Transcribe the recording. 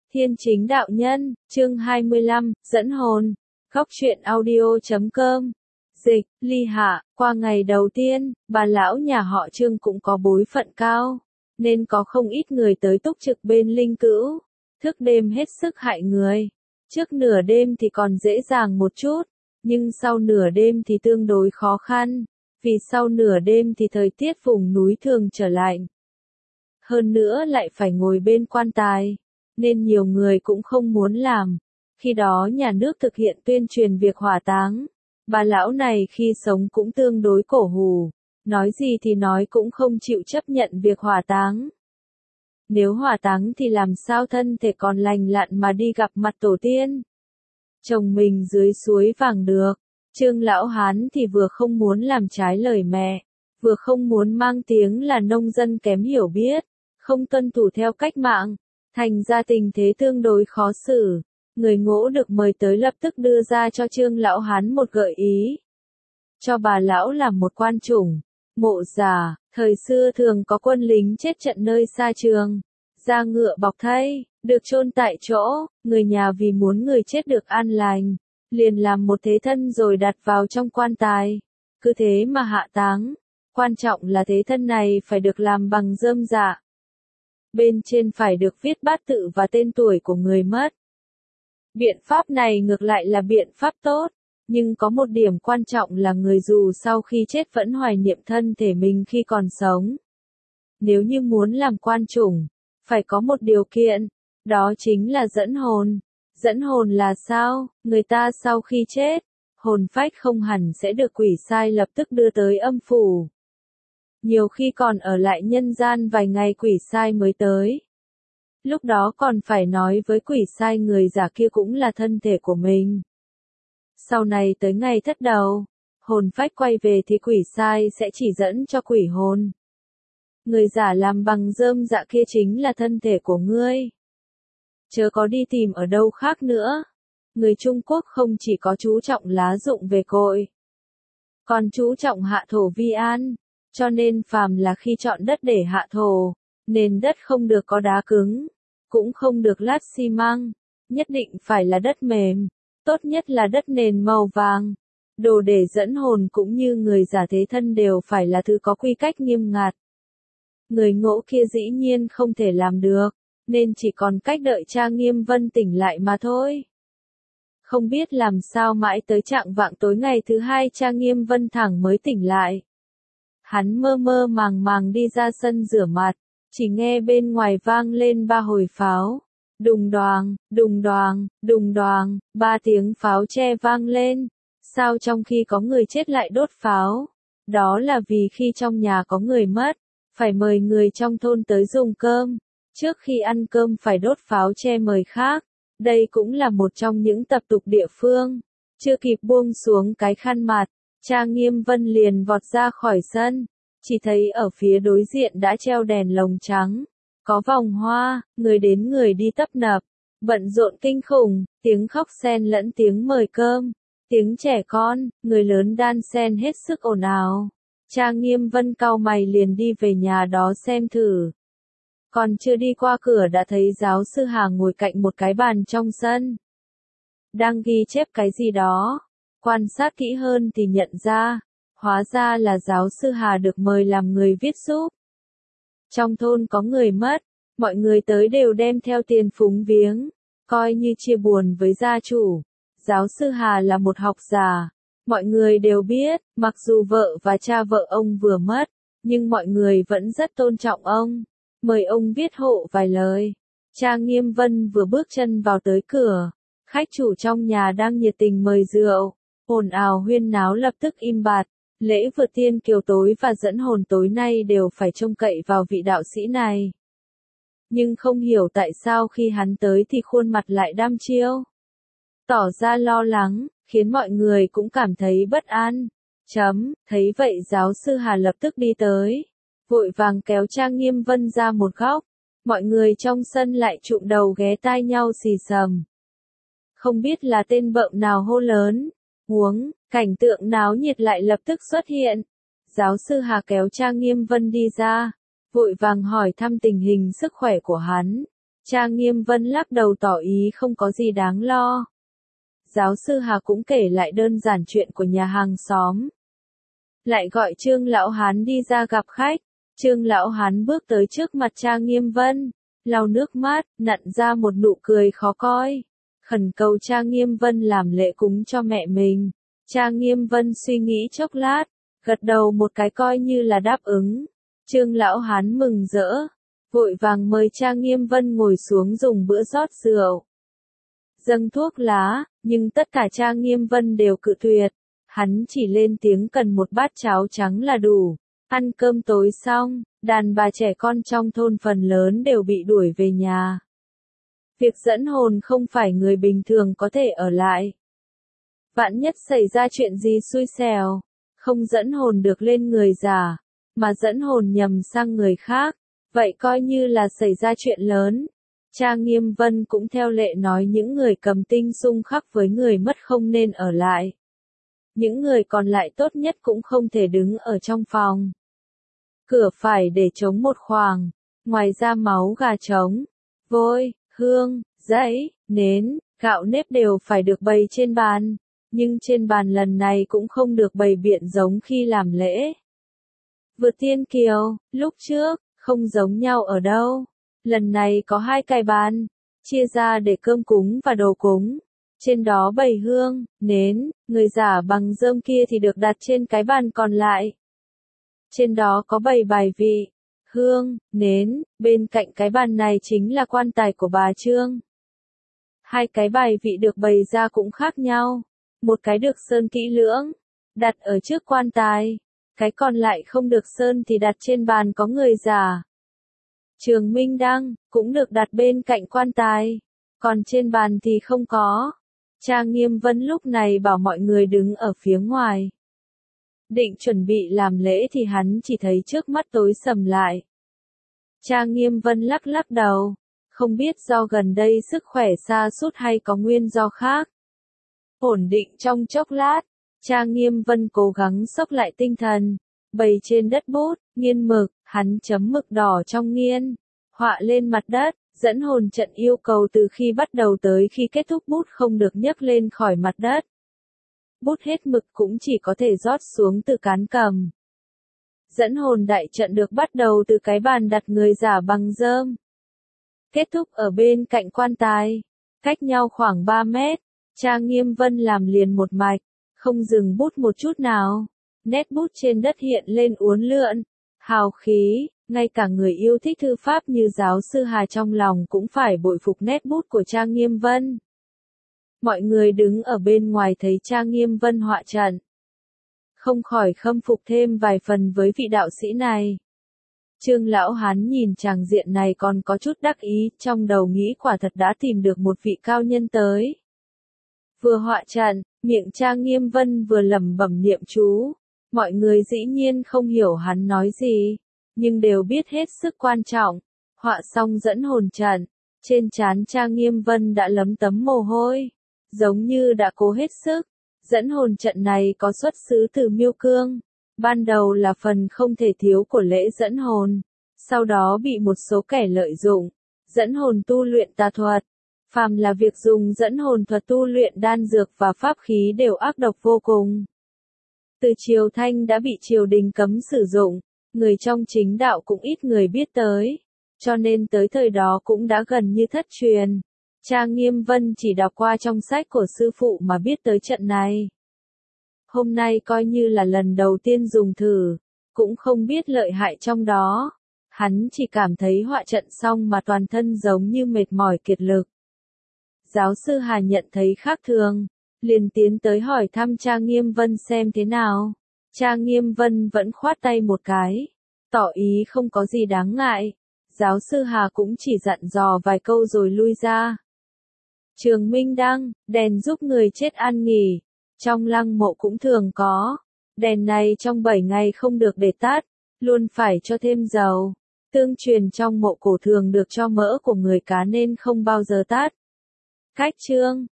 Thiên Chính Đạo Nhân, chương 25, dẫn hồn. Góc truyện audio.com. Dịch, Ly Hạ, qua ngày đầu tiên, bà lão nhà họ Trương cũng có bối phận cao, nên có không ít người tới túc trực bên linh cữu, thức đêm hết sức hại người. Trước nửa đêm thì còn dễ dàng một chút, nhưng sau nửa đêm thì tương đối khó khăn, vì sau nửa đêm thì thời tiết vùng núi thường trở lạnh. Hơn nữa lại phải ngồi bên quan tài, nên nhiều người cũng không muốn làm. Khi đó nhà nước thực hiện tuyên truyền việc hỏa táng. Bà lão này khi sống cũng tương đối cổ hủ, nói gì thì nói cũng không chịu chấp nhận việc hỏa táng. Nếu hỏa táng thì làm sao thân thể còn lành lặn mà đi gặp mặt tổ tiên. Chồng mình dưới suối vàng được, Trương lão hán thì vừa không muốn làm trái lời mẹ, vừa không muốn mang tiếng là nông dân kém hiểu biết, không tuân thủ theo cách mạng, thành ra tình thế tương đối khó xử. Người ngỗ được mời tới lập tức đưa ra cho Trương lão hán một gợi ý. Cho bà lão làm một quan chủng, mộ giả, thời xưa thường có quân lính chết trận nơi xa trường, da ngựa bọc thây, được chôn tại chỗ, người nhà vì muốn người chết được an lành, liền làm một thế thân rồi đặt vào trong quan tài, cứ thế mà hạ táng. Quan trọng là thế thân này phải được làm bằng rơm rạ. Bên trên phải được viết bát tự và tên tuổi của người mất. Biện pháp này ngược lại là biện pháp tốt, nhưng có một điểm quan trọng là người dù sau khi chết vẫn hoài niệm thân thể mình khi còn sống. Nếu như muốn làm quan chủng, phải có một điều kiện, đó chính là dẫn hồn. Dẫn hồn là sao? Người ta sau khi chết, hồn phách không hẳn sẽ được quỷ sai lập tức đưa tới âm phủ. Nhiều khi còn ở lại nhân gian vài ngày quỷ sai mới tới. Lúc đó còn phải nói với quỷ sai người giả kia cũng là thân thể của mình. Sau này tới ngày thất đầu, hồn phách quay về thì quỷ sai sẽ chỉ dẫn cho quỷ hồn. Người giả làm bằng rơm dạ kia chính là thân thể của ngươi. Chớ có đi tìm ở đâu khác nữa. Người Trung Quốc không chỉ có chú trọng lá dụng về cội, còn chú trọng hạ thổ vi an, cho nên phàm là khi chọn đất để hạ thổ, nền đất không được có đá cứng, cũng không được lát xi măng, nhất định phải là đất mềm, tốt nhất là đất nền màu vàng. Đồ để dẫn hồn cũng như người giả thế thân đều phải là thứ có quy cách nghiêm ngặt. Người ngỗ kia dĩ nhiên không thể làm được, nên chỉ còn cách đợi cha Nghiêm Vân tỉnh lại mà thôi. Không biết làm sao mãi tới trạng vạng tối ngày thứ hai cha Nghiêm Vân thẳng mới tỉnh lại. Hắn mơ mơ màng màng đi ra sân rửa mặt, chỉ nghe bên ngoài vang lên 3 hồi pháo. Đùng đoàng, đùng đoàng, đùng đoàng, 3 tiếng pháo tre vang lên. Sao trong khi có người chết lại đốt pháo? Đó là vì khi trong nhà có người mất, phải mời người trong thôn tới dùng cơm. Trước khi ăn cơm phải đốt pháo tre mời khác. Đây cũng là một trong những tập tục địa phương. Chưa kịp buông xuống cái khăn mặt, cha Nghiêm Vân liền vọt ra khỏi sân. Chỉ thấy ở phía đối diện đã treo đèn lồng trắng, có vòng hoa, người đến người đi tấp nập, bận rộn kinh khủng, tiếng khóc xen lẫn tiếng mời cơm, tiếng trẻ con, người lớn đan xen hết sức ồn ào. Cha Nghiêm Vân cau mày liền đi về nhà đó xem thử. Còn chưa đi qua cửa đã thấy giáo sư Hà ngồi cạnh một cái bàn trong sân, đang ghi chép cái gì đó. Quan sát kỹ hơn thì nhận ra, hóa ra là giáo sư Hà được mời làm người viết giúp. Trong thôn có người mất, mọi người tới đều đem theo tiền phúng viếng, coi như chia buồn với gia chủ. Giáo sư Hà là một học giả, mọi người đều biết, mặc dù vợ và cha vợ ông vừa mất, nhưng mọi người vẫn rất tôn trọng ông, mời ông viết hộ vài lời. Cha Nghiêm Vân vừa bước chân vào tới cửa, khách chủ trong nhà đang nhiệt tình mời rượu, ồn ào huyên náo lập tức im bặt. Lễ vượt tiên kiều tối và dẫn hồn tối nay đều phải trông cậy vào vị đạo sĩ này. Nhưng không hiểu tại sao khi hắn tới thì khuôn mặt lại đăm chiêu, tỏ ra lo lắng, khiến mọi người cũng cảm thấy bất an. Thấy vậy giáo sư Hà lập tức đi tới, vội vàng kéo cha Nghiêm Vân ra một góc. Mọi người trong sân lại trụm đầu ghé tai nhau xì xầm. Không biết là tên bợm nào hô lớn. Huống, cảnh tượng náo nhiệt lại lập tức xuất hiện. Giáo sư Hà kéo cha Nghiêm Vân đi ra, vội vàng hỏi thăm tình hình sức khỏe của hắn. Trang Nghiêm Vân lắc đầu tỏ ý không có gì đáng lo. Giáo sư Hà cũng kể lại đơn giản chuyện của nhà hàng xóm. Lại gọi Trương Lão Hán đi ra gặp khách. Trương Lão Hán bước tới trước mặt Trang Nghiêm Vân, lau nước mắt, nặn ra một nụ cười khó coi. Khẩn cầu Trang Nghiêm Vân làm lễ cúng cho mẹ mình. Trang Nghiêm Vân suy nghĩ chốc lát, gật đầu một cái coi như là đáp ứng. Trương Lão Hán mừng rỡ, vội vàng mời Trang Nghiêm Vân ngồi xuống dùng bữa rót rượu. Dâng thuốc lá, nhưng tất cả Trang Nghiêm Vân đều cự tuyệt. Hắn chỉ lên tiếng cần một bát cháo trắng là đủ. Ăn cơm tối xong, đàn bà trẻ con trong thôn phần lớn đều bị đuổi về nhà. Việc dẫn hồn không phải người bình thường có thể ở lại. Vạn nhất xảy ra chuyện gì xui xẻo, không dẫn hồn được lên người già, mà dẫn hồn nhầm sang người khác, vậy coi như là xảy ra chuyện lớn. Trang Nghiêm Vân cũng theo lệ nói những người cầm tinh xung khắc với người mất không nên ở lại. Những người còn lại tốt nhất cũng không thể đứng ở trong phòng. Cửa phải để trống một khoảng, ngoài ra máu gà trống, vôi, hương, giấy, nến, gạo nếp đều phải được bày trên bàn, nhưng trên bàn lần này cũng không được bày biện giống khi làm lễ. Vượt thiên kiều, lúc trước, không giống nhau ở đâu. Lần này có 2 cái bàn, chia ra để cơm cúng và đồ cúng. Trên đó bày hương, nến, người giả bằng rơm kia thì được đặt trên cái bàn còn lại. Trên đó có bày bài vị, hương, nến, bên cạnh cái bàn này chính là quan tài của bà Trương. 2 cái bài vị được bày ra cũng khác nhau. Một cái được sơn kỹ lưỡng, đặt ở trước quan tài. Cái còn lại không được sơn thì đặt trên bàn có người giả. Trường Minh Đăng, cũng được đặt bên cạnh quan tài. Còn trên bàn thì không có. Trang Nghiêm Vân lúc này bảo mọi người đứng ở phía ngoài. Định chuẩn bị làm lễ thì hắn chỉ thấy trước mắt tối sầm lại. Trang Nghiêm Vân lắc lắc đầu, không biết do gần đây sức khỏe sa sút hay có nguyên do khác. Ổn định trong chốc lát, Trang Nghiêm Vân cố gắng xốc lại tinh thần, bày trên đất bút, nghiên mực, hắn chấm mực đỏ trong nghiên, họa lên mặt đất, dẫn hồn trận yêu cầu từ khi bắt đầu tới khi kết thúc bút không được nhấc lên khỏi mặt đất. Bút hết mực cũng chỉ có thể rót xuống từ cán cầm. Dẫn hồn đại trận được bắt đầu từ cái bàn đặt người giả bằng rơm. Kết thúc ở bên cạnh quan tài, cách nhau khoảng 3 mét, Trang Nghiêm Vân làm liền một mạch, không dừng bút một chút nào. Nét bút trên đất hiện lên uốn lượn, hào khí, ngay cả người yêu thích thư pháp như giáo sư Hà trong lòng cũng phải bội phục nét bút của Trang Nghiêm Vân. Mọi người đứng ở bên ngoài thấy Trang Nghiêm Vân họa trận, không khỏi khâm phục thêm vài phần với vị đạo sĩ này. Trương Lão Hán nhìn tràng diện này còn có chút đắc ý, trong đầu nghĩ quả thật đã tìm được một vị cao nhân tới. Vừa họa trận, miệng Trang Nghiêm Vân vừa lẩm bẩm niệm chú. Mọi người dĩ nhiên không hiểu hắn nói gì, nhưng đều biết hết sức quan trọng. Họa xong dẫn hồn trận, trên trán Trang Nghiêm Vân đã lấm tấm mồ hôi, giống như đã cố hết sức. Dẫn hồn trận này có xuất xứ từ Miêu Cương, ban đầu là phần không thể thiếu của lễ dẫn hồn, sau đó bị một số kẻ lợi dụng, dẫn hồn tu luyện tà thuật. Phàm là việc dùng dẫn hồn thuật tu luyện đan dược và pháp khí đều ác độc vô cùng. Từ triều Thanh đã bị triều đình cấm sử dụng, người trong chính đạo cũng ít người biết tới, cho nên tới thời đó cũng đã gần như thất truyền. Trang Nghiêm Vân chỉ đọc qua trong sách của sư phụ mà biết tới trận này. Hôm nay coi như là lần đầu tiên dùng thử, cũng không biết lợi hại trong đó. Hắn chỉ cảm thấy họa trận xong mà toàn thân giống như mệt mỏi kiệt lực. Giáo sư Hà nhận thấy khác thường, liền tiến tới hỏi thăm Trang Nghiêm Vân xem thế nào. Trang Nghiêm Vân vẫn khoát tay một cái, tỏ ý không có gì đáng ngại. Giáo sư Hà cũng chỉ dặn dò vài câu rồi lui ra. Trường Minh Đăng, đèn giúp người chết an nghỉ, trong lăng mộ cũng thường có. Đèn này trong 7 ngày không được để tắt, luôn phải cho thêm dầu. Tương truyền trong mộ cổ thường được cho mỡ của người cá nên không bao giờ tắt. Cách chương